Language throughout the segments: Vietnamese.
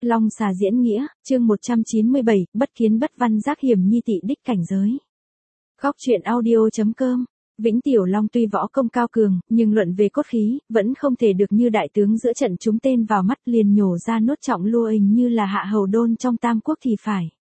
Long xà diễn nghĩa, chương 197, bất kiến bất văn giác hiểm nhi tị đích cảnh giới. Góc truyện audio.com. Vĩnh Tiểu Long tuy võ công cao cường, nhưng luận về cốt khí, vẫn không thể được như đại tướng giữa trận chúng tên vào mắt liền nhổ ra nốt trọng lua hình như là hạ hầu đôn trong Tam Quốc thì phải.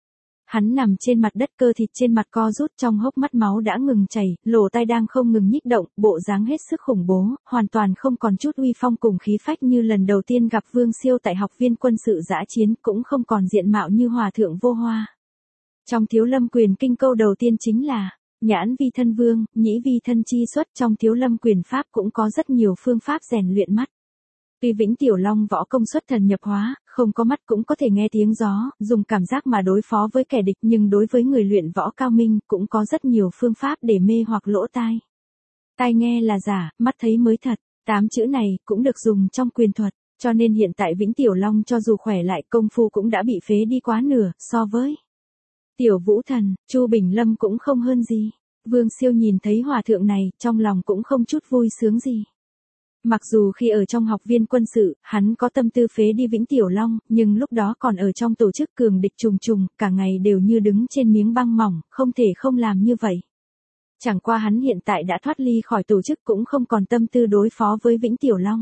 Hắn nằm trên mặt đất, cơ thịt trên mặt co rút, trong hốc mắt máu đã ngừng chảy, lỗ tai đang không ngừng nhích động, bộ dáng hết sức khủng bố, hoàn toàn không còn chút uy phong cùng khí phách như lần đầu tiên gặp Vương Siêu tại học viên quân sự dã chiến, cũng không còn diện mạo như hòa thượng vô hoa. Trong Thiếu Lâm Quyền Kinh câu đầu tiên chính là nhãn vi thân vương, nhĩ vi thân chi xuất. Trong Thiếu Lâm Quyền Pháp cũng có rất nhiều phương pháp rèn luyện mắt. Tuy Vĩnh Tiểu Long võ công xuất thần nhập hóa, không có mắt cũng có thể nghe tiếng gió, dùng cảm giác mà đối phó với kẻ địch, nhưng đối với người luyện võ cao minh, cũng có rất nhiều phương pháp để mê hoặc lỗ tai. Tai nghe là giả, mắt thấy mới thật, 8 chữ này cũng được dùng trong quyền thuật, cho nên hiện tại Vĩnh Tiểu Long cho dù khỏe lại, công phu cũng đã bị phế đi quá nửa, so với Tiểu Vũ Thần, Chu Bình Lâm cũng không hơn gì. Vương Siêu nhìn thấy hòa thượng này, trong lòng cũng không chút vui sướng gì. Mặc dù khi ở trong học viên quân sự, hắn có tâm tư phế đi Vĩnh Tiểu Long, nhưng lúc đó còn ở trong tổ chức cường địch trùng trùng, cả ngày đều như đứng trên miếng băng mỏng, không thể không làm như vậy. Chẳng qua hắn hiện tại đã thoát ly khỏi tổ chức, cũng không còn tâm tư đối phó với Vĩnh Tiểu Long.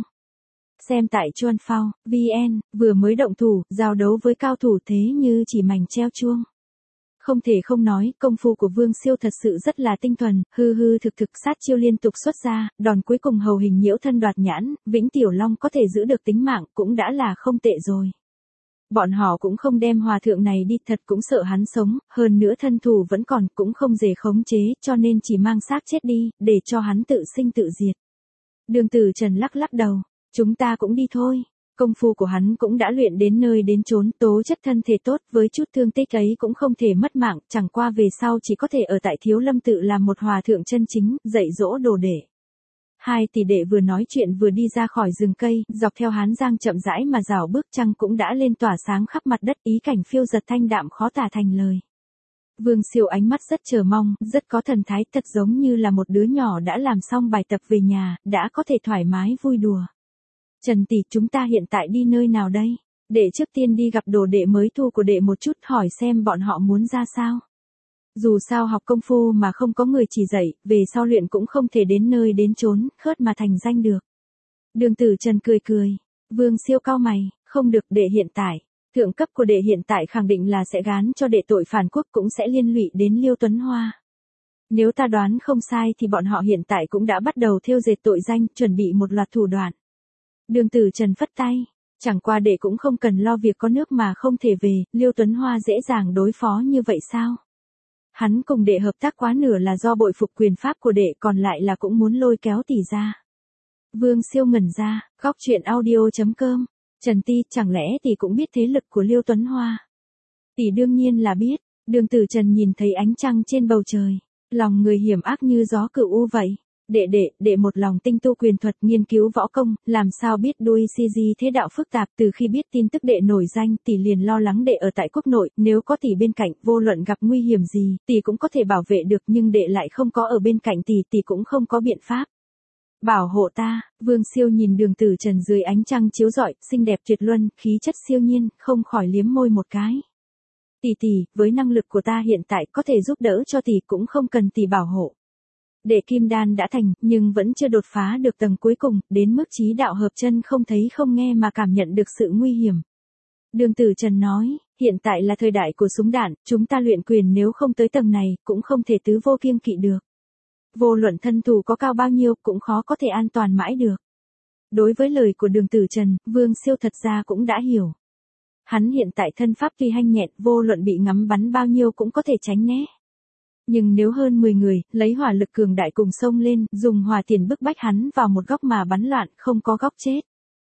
Xem tại Chuan Phao, VN, vừa mới động thủ, giao đấu với cao thủ thế như chỉ mảnh treo chuông. Không thể không nói, công phu của Vương Siêu thật sự rất là tinh thuần, hư hư thực thực sát chiêu liên tục xuất ra, đòn cuối cùng hầu hình nhiễu thân đoạt nhãn, Vĩnh Tiểu Long có thể giữ được tính mạng cũng đã là không tệ rồi. Bọn họ cũng không đem hòa thượng này đi, thật cũng sợ hắn sống, hơn nữa thân thủ vẫn còn, cũng không dễ khống chế, cho nên chỉ mang xác chết đi, để cho hắn tự sinh tự diệt. Đường Tử Trần lắc lắc đầu, chúng ta cũng đi thôi. Công phu của hắn cũng đã luyện đến nơi đến chốn, tố chất thân thể tốt, với chút thương tích ấy cũng không thể mất mạng, chẳng qua về sau chỉ có thể ở tại Thiếu Lâm tự làm một hòa thượng chân chính, dạy dỗ đồ đệ. Hai tỷ đệ vừa nói chuyện vừa đi ra khỏi rừng cây, dọc theo Hán Giang chậm rãi mà rảo bước, trăng cũng đã lên tỏa sáng khắp mặt đất, ý cảnh phiêu dật thanh đạm khó tả thành lời. Vương Siêu ánh mắt rất chờ mong, rất có thần thái, thật giống như là một đứa nhỏ đã làm xong bài tập về nhà, đã có thể thoải mái vui đùa. Trần tỷ, chúng ta hiện tại đi nơi nào đây? Đệ trước tiên đi gặp đồ đệ mới thu của đệ một chút, hỏi xem bọn họ muốn ra sao. Dù sao học công phu mà không có người chỉ dạy, về sau luyện cũng không thể đến nơi đến chốn, khớt mà thành danh được. Đường Tử Trần cười cười. Vương Siêu cau mày, không được, đệ hiện tại. Thượng cấp của đệ hiện tại khẳng định là sẽ gán cho đệ tội phản quốc, cũng sẽ liên lụy đến Liêu Tuấn Hoa. Nếu ta đoán không sai thì bọn họ hiện tại cũng đã bắt đầu thêu dệt tội danh, chuẩn bị một loạt thủ đoạn. Đường Tử Trần phất tay, chẳng qua đệ cũng không cần lo việc có nước mà không thể về, Liêu Tuấn Hoa dễ dàng đối phó như vậy sao? Hắn cùng đệ hợp tác quá nửa là do bội phục quyền pháp của đệ, còn lại là cũng muốn lôi kéo tỷ ra. Vương Siêu ngẩn ra, góc truyện audio.com. Trần tỷ, chẳng lẽ tỷ cũng biết thế lực của Liêu Tuấn Hoa? Tỷ đương nhiên là biết. Đường Tử Trần nhìn thấy ánh trăng trên bầu trời, lòng người hiểm ác như gió cửu u vậy. Đệ một lòng tinh tu quyền thuật, nghiên cứu võ công, làm sao biết đuôi CG thế đạo phức tạp. Từ khi biết tin tức đệ nổi danh, tỷ liền lo lắng đệ ở tại quốc nội, nếu có tỷ bên cạnh, vô luận gặp nguy hiểm gì, tỷ cũng có thể bảo vệ được, nhưng đệ lại không có ở bên cạnh tỷ cũng không có biện pháp bảo hộ ta. Vương Siêu nhìn Đường Tử Trần dưới ánh trăng chiếu rọi, xinh đẹp tuyệt luân, khí chất siêu nhiên, không khỏi liếm môi một cái. Tỷ, với năng lực của ta hiện tại có thể giúp đỡ cho tỷ, cũng không cần tỷ bảo hộ. Đệ kim đan đã thành, nhưng vẫn chưa đột phá được tầng cuối cùng, đến mức chí đạo hợp chân không thấy không nghe mà cảm nhận được sự nguy hiểm. Đường Tử Trần nói, hiện tại là thời đại của súng đạn, chúng ta luyện quyền nếu không tới tầng này, cũng không thể tứ vô kiêng kỵ được. Vô luận thân thủ có cao bao nhiêu, cũng khó có thể an toàn mãi được. Đối với lời của Đường Tử Trần, Vương Siêu thật ra cũng đã hiểu. Hắn hiện tại thân pháp tuy nhanh nhẹn, vô luận bị ngắm bắn bao nhiêu cũng có thể tránh né. Nhưng nếu hơn 10 người, lấy hỏa lực cường đại cùng xông lên, dùng hỏa tiền bức bách hắn vào một góc mà bắn loạn, không có góc chết.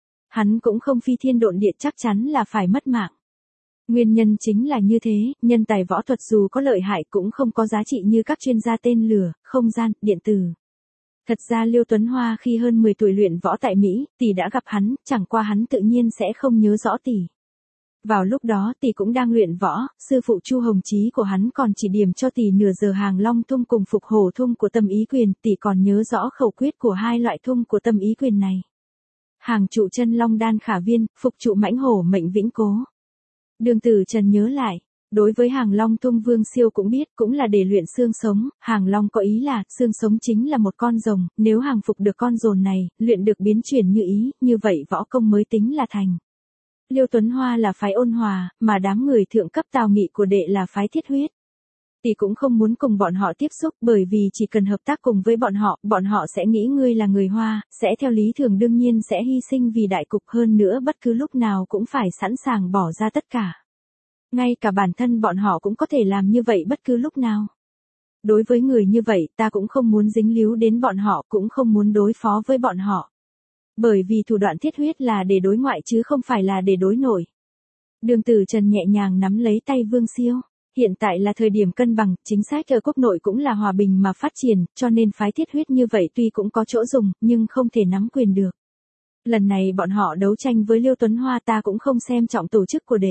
Hắn cũng không phi thiên độn địa, chắc chắn là phải mất mạng. Nguyên nhân chính là như thế, nhân tài võ thuật dù có lợi hại cũng không có giá trị như các chuyên gia tên lửa, không gian, điện tử. Thật ra Liêu Tuấn Hoa khi hơn 10 tuổi luyện võ tại Mỹ, tỷ đã gặp hắn, chẳng qua hắn tự nhiên sẽ không nhớ rõ tỷ. Vào lúc đó tỷ cũng đang luyện võ, sư phụ Chu Hồng Chí của hắn còn chỉ điểm cho tỷ nửa giờ hàng long thung cùng phục hổ thung của tâm ý quyền, tỷ còn nhớ rõ khẩu quyết của hai loại thung của tâm ý quyền này. Hàng trụ chân long đan khả viên, phục trụ mãnh hổ mệnh vĩnh cố. Đường Tử Trần nhớ lại, đối với Hàng Long tung Vương Siêu cũng biết, cũng là để luyện xương sống, Hàng Long có ý là, xương sống chính là một con rồng, nếu hàng phục được con rồng này, luyện được biến chuyển như ý, như vậy võ công mới tính là thành. Liêu Tuấn Hoa là phái ôn hòa, mà đám người thượng cấp Tào Nghị của đệ là phái thiết huyết. Tỷ cũng không muốn cùng bọn họ tiếp xúc, bởi vì chỉ cần hợp tác cùng với bọn họ sẽ nghĩ ngươi là người Hoa, sẽ theo lý thường đương nhiên sẽ hy sinh vì đại cục, hơn nữa bất cứ lúc nào cũng phải sẵn sàng bỏ ra tất cả. Ngay cả bản thân bọn họ cũng có thể làm như vậy bất cứ lúc nào. Đối với người như vậy ta cũng không muốn dính líu đến bọn họ, cũng không muốn đối phó với bọn họ. Bởi vì thủ đoạn thiết huyết là để đối ngoại chứ không phải là để đối nội. Đường Tử Trần nhẹ nhàng nắm lấy tay Vương Siêu. Hiện tại là thời điểm cân bằng, chính sách ở quốc nội cũng là hòa bình mà phát triển, cho nên phái thiết huyết như vậy tuy cũng có chỗ dùng, nhưng không thể nắm quyền được. Lần này bọn họ đấu tranh với Liêu Tuấn Hoa ta cũng không xem trọng tổ chức của đệ.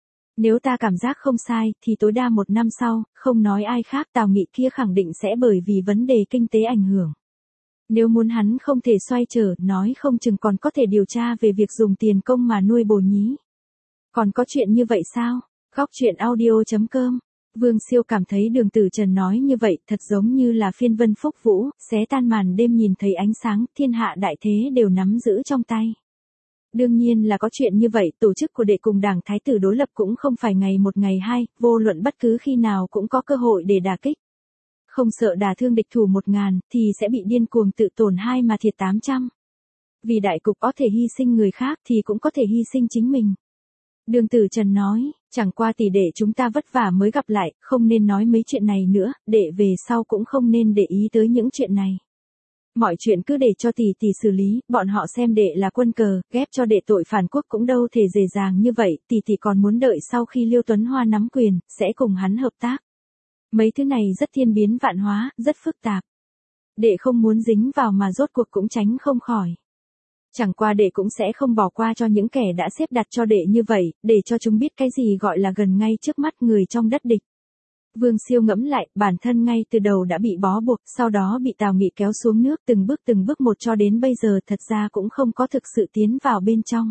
Nếu ta cảm giác không sai, thì tối đa 1 năm sau, không nói ai khác Tào Nghị kia khẳng định sẽ bởi vì vấn đề kinh tế ảnh hưởng. Nếu muốn hắn không thể xoay trở, nói không chừng còn có thể điều tra về việc dùng tiền công mà nuôi bồ nhí. Còn có chuyện như vậy sao? Góc truyện audio.com. Vương Siêu cảm thấy Đường Tử Trần nói như vậy thật giống như là phiên vân phúc vũ, xé tan màn đêm nhìn thấy ánh sáng, thiên hạ đại thế đều nắm giữ trong tay. Đương nhiên là có chuyện như vậy, tổ chức của đệ cùng đảng thái tử đối lập cũng không phải ngày một ngày hai, vô luận bất cứ khi nào cũng có cơ hội để đả kích. Không sợ đả thương địch thủ 1000, thì sẽ bị điên cuồng tự tổn 2 mà thiệt 800. Vì đại cục có thể hy sinh người khác thì cũng có thể hy sinh chính mình. Đường Tử Trần nói, chẳng qua tỷ đệ chúng ta vất vả mới gặp lại, không nên nói mấy chuyện này nữa, đệ về sau cũng không nên để ý tới những chuyện này. Mọi chuyện cứ để cho tỷ xử lý, bọn họ xem đệ là quân cờ, ghép cho đệ tội phản quốc cũng đâu thể dễ dàng như vậy, tỷ còn muốn đợi sau khi Liêu Tuấn Hoa nắm quyền, sẽ cùng hắn hợp tác. Mấy thứ này rất thiên biến vạn hóa, rất phức tạp. Đệ không muốn dính vào mà rốt cuộc cũng tránh không khỏi. Chẳng qua đệ cũng sẽ không bỏ qua cho những kẻ đã xếp đặt cho đệ như vậy, để cho chúng biết cái gì gọi là gần ngay trước mắt người trong đất địch. Vương Siêu ngẫm lại, bản thân ngay từ đầu đã bị bó buộc, sau đó bị Tào Nghị kéo xuống nước từng bước một cho đến bây giờ thật ra cũng không có thực sự tiến vào bên trong.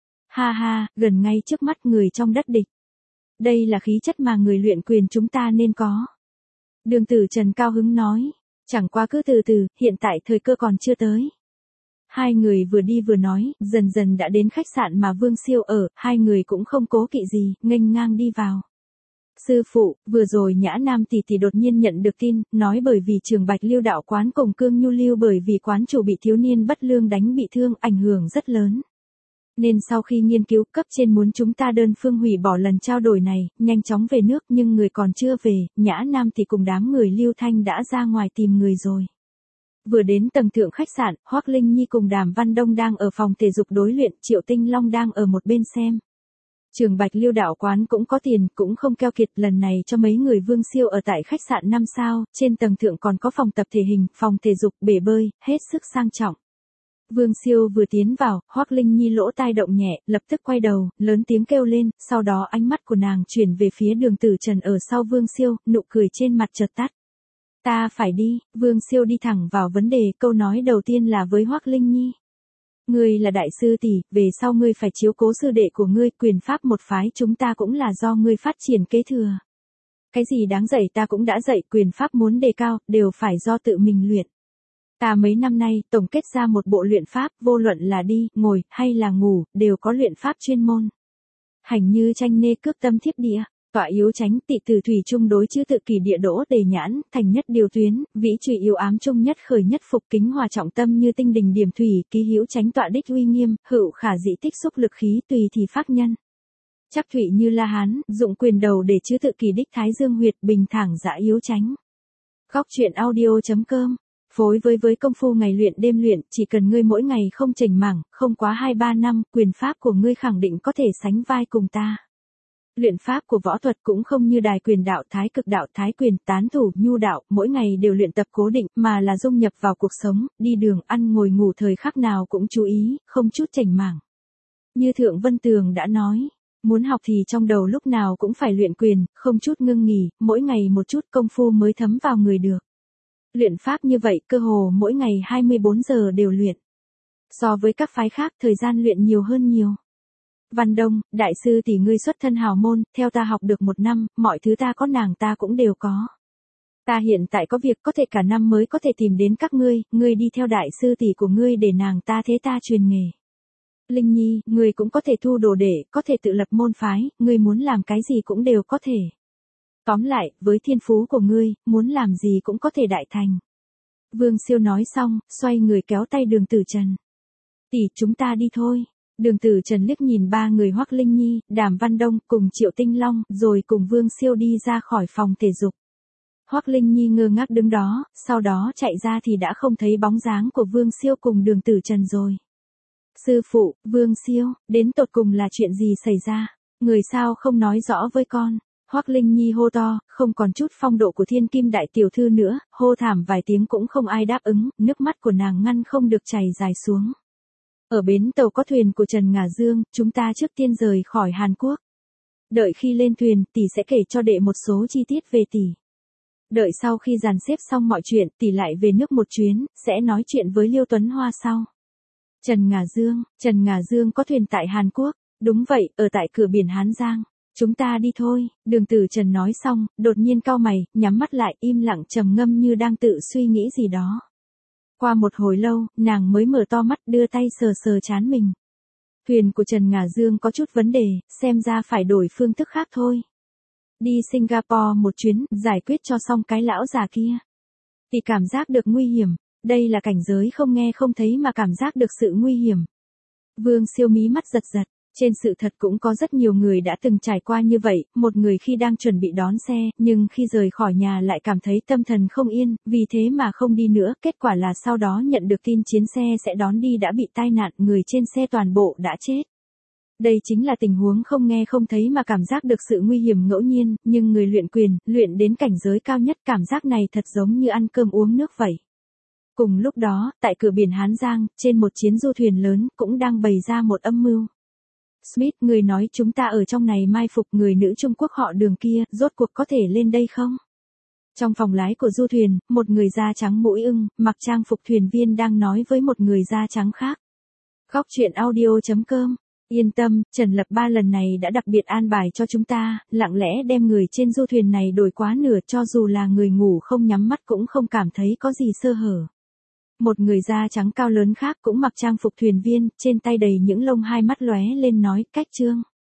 Ha ha, gần ngay trước mắt người trong đất địch. Đây là khí chất mà người luyện quyền chúng ta nên có. Đường Tử Trần cao hứng nói, chẳng qua cứ từ từ, hiện tại thời cơ còn chưa tới. Hai người vừa đi vừa nói, dần dần đã đến khách sạn mà Vương Siêu ở, hai người cũng không cố kỵ gì, nghênh ngang đi vào. Sư phụ, vừa rồi Nhã Nam tỷ đột nhiên nhận được tin, nói bởi vì Trường Bạch Liêu đạo quán cùng Cương Nhu Lưu bởi vì quán chủ bị thiếu niên bất lương đánh bị thương, ảnh hưởng rất lớn. Nên sau khi nghiên cứu, cấp trên muốn chúng ta đơn phương hủy bỏ lần trao đổi này, nhanh chóng về nước, nhưng người còn chưa về, Nhã Nam tỷ cùng đám người Lưu Thanh đã ra ngoài tìm người rồi. Vừa đến tầng thượng khách sạn, Hoắc Linh Nhi cùng Đàm Văn Đông đang ở phòng thể dục đối luyện, Triệu Tinh Long đang ở một bên xem. Trường Bạch Liêu đạo quán cũng có tiền, cũng không keo kiệt, lần này cho mấy người Vương Siêu ở tại khách sạn 5 sao, trên tầng thượng còn có phòng tập thể hình, phòng thể dục, bể bơi, hết sức sang trọng. Vương Siêu vừa tiến vào, Hoắc Linh Nhi lỗ tai động nhẹ, lập tức quay đầu, lớn tiếng kêu lên, sau đó ánh mắt của nàng chuyển về phía Đường Tử Trần ở sau Vương Siêu, nụ cười trên mặt chợt tắt. Ta phải đi, Vương Siêu đi thẳng vào vấn đề, câu nói đầu tiên là với Hoắc Linh Nhi. Ngươi là đại sư tỷ, về sau ngươi phải chiếu cố sư đệ của ngươi, quyền pháp một phái chúng ta cũng là do ngươi phát triển kế thừa. Cái gì đáng dạy ta cũng đã dạy, quyền pháp muốn đề cao, đều phải do tự mình luyện. Ta mấy năm nay, tổng kết ra một bộ luyện pháp, vô luận là đi, ngồi, hay là ngủ, đều có luyện pháp chuyên môn. Hành như tranh nê cước tâm thiếp địa. Tọa yếu tránh, tị từ thủy trung đối chữ tự kỳ địa đỗ đề nhãn, thành nhất điều tuyến, vĩ trùy yếu ám trung nhất khởi nhất phục kính hòa trọng tâm như tinh đình điểm thủy, ký hữu tránh tọa đích uy nghiêm, hữu khả dĩ tích xúc lực khí tùy thì phát nhân. Chắc thủy như La Hán, dụng quyền đầu để chữ tự kỳ đích thái dương huyệt bình thẳng dã yếu tránh. Góc truyện audio.com. Phối với công phu ngày luyện đêm luyện, chỉ cần ngươi mỗi ngày không chểnh mảng, không quá 2-3 năm, quyền pháp của ngươi khẳng định có thể sánh vai cùng ta. Luyện pháp của võ thuật cũng không như đài quyền đạo, thái cực đạo, thái quyền, tán thủ, nhu đạo, mỗi ngày đều luyện tập cố định, mà là dung nhập vào cuộc sống, đi đường, ăn ngồi ngủ thời khắc nào cũng chú ý, không chút chểnh mảng. Như Thượng Vân Tường đã nói, muốn học thì trong đầu lúc nào cũng phải luyện quyền, không chút ngưng nghỉ, mỗi ngày một chút công phu mới thấm vào người được. Luyện pháp như vậy, cơ hồ mỗi ngày 24 giờ đều luyện. So với các phái khác, thời gian luyện nhiều hơn nhiều. Văn Đông, đại sư tỷ ngươi xuất thân hào môn, theo ta học được 1 năm, mọi thứ ta có nàng ta cũng đều có. Ta hiện tại có việc có thể cả năm mới có thể tìm đến các ngươi đi theo đại sư tỷ của ngươi để nàng ta thế ta truyền nghề. Linh Nhi, ngươi cũng có thể thu đồ đệ, có thể tự lập môn phái, ngươi muốn làm cái gì cũng đều có thể. Tóm lại, với thiên phú của ngươi, muốn làm gì cũng có thể đại thành. Vương Siêu nói xong, xoay người kéo tay Đường Tử Trần. Tỷ, chúng ta đi thôi. Đường Tử Trần liếc nhìn 3 người Hoắc Linh Nhi, Đàm Văn Đông cùng Triệu Tinh Long, rồi cùng Vương Siêu đi ra khỏi phòng thể dục. Hoắc Linh Nhi ngơ ngác đứng đó, sau đó chạy ra thì đã không thấy bóng dáng của Vương Siêu cùng Đường Tử Trần rồi. Sư phụ, Vương Siêu, đến tột cùng là chuyện gì xảy ra? Người sao không nói rõ với con? Hoắc Linh Nhi hô to, không còn chút phong độ của thiên kim đại tiểu thư nữa, hô thảm vài tiếng cũng không ai đáp ứng, nước mắt của nàng ngăn không được chảy dài xuống. Ở bến tàu có thuyền của Trần Ngà Dương, chúng ta trước tiên rời khỏi Hàn Quốc. Đợi khi lên thuyền, tỷ sẽ kể cho đệ một số chi tiết về tỷ. Đợi sau khi dàn xếp xong mọi chuyện, tỷ lại về nước một chuyến, sẽ nói chuyện với Liêu Tuấn Hoa sau. Trần Ngà Dương có thuyền tại Hàn Quốc, đúng vậy, ở tại cửa biển Hán Giang. Chúng ta đi thôi, Đường Tử Trần nói xong, đột nhiên cau mày, nhắm mắt lại, im lặng trầm ngâm như đang tự suy nghĩ gì đó. Qua một hồi lâu, nàng mới mở to mắt đưa tay sờ sờ trán mình. Thuyền của Trần Ngà Dương có chút vấn đề, xem ra phải đổi phương thức khác thôi. Đi Singapore một chuyến, giải quyết cho xong cái lão già kia. Thì cảm giác được nguy hiểm, đây là cảnh giới không nghe không thấy mà cảm giác được sự nguy hiểm. Vương Siêu mí mắt giật giật. Trên sự thật cũng có rất nhiều người đã từng trải qua như vậy, một người khi đang chuẩn bị đón xe, nhưng khi rời khỏi nhà lại cảm thấy tâm thần không yên, vì thế mà không đi nữa, kết quả là sau đó nhận được tin chuyến xe sẽ đón đi đã bị tai nạn, người trên xe toàn bộ đã chết. Đây chính là tình huống không nghe không thấy mà cảm giác được sự nguy hiểm ngẫu nhiên, nhưng người luyện quyền, luyện đến cảnh giới cao nhất cảm giác này thật giống như ăn cơm uống nước vậy. Cùng lúc đó, tại cửa biển Hán Giang, trên một chiến du thuyền lớn, cũng đang bày ra một âm mưu. Smith, người nói chúng ta ở trong này mai phục người nữ Trung Quốc họ Đường kia, rốt cuộc có thể lên đây không? Trong phòng lái của du thuyền, một người da trắng mũi ưng, mặc trang phục thuyền viên đang nói với một người da trắng khác. Góc truyện audio.com. Yên tâm, Trần Lập Ba lần này đã đặc biệt an bài cho chúng ta, lặng lẽ đem người trên du thuyền này đổi quá nửa, cho dù là người ngủ không nhắm mắt cũng không cảm thấy có gì sơ hở. Một người da trắng cao lớn khác cũng mặc trang phục thuyền viên, trên tay đầy những lông hai mắt lóe lên nói, cách Trương.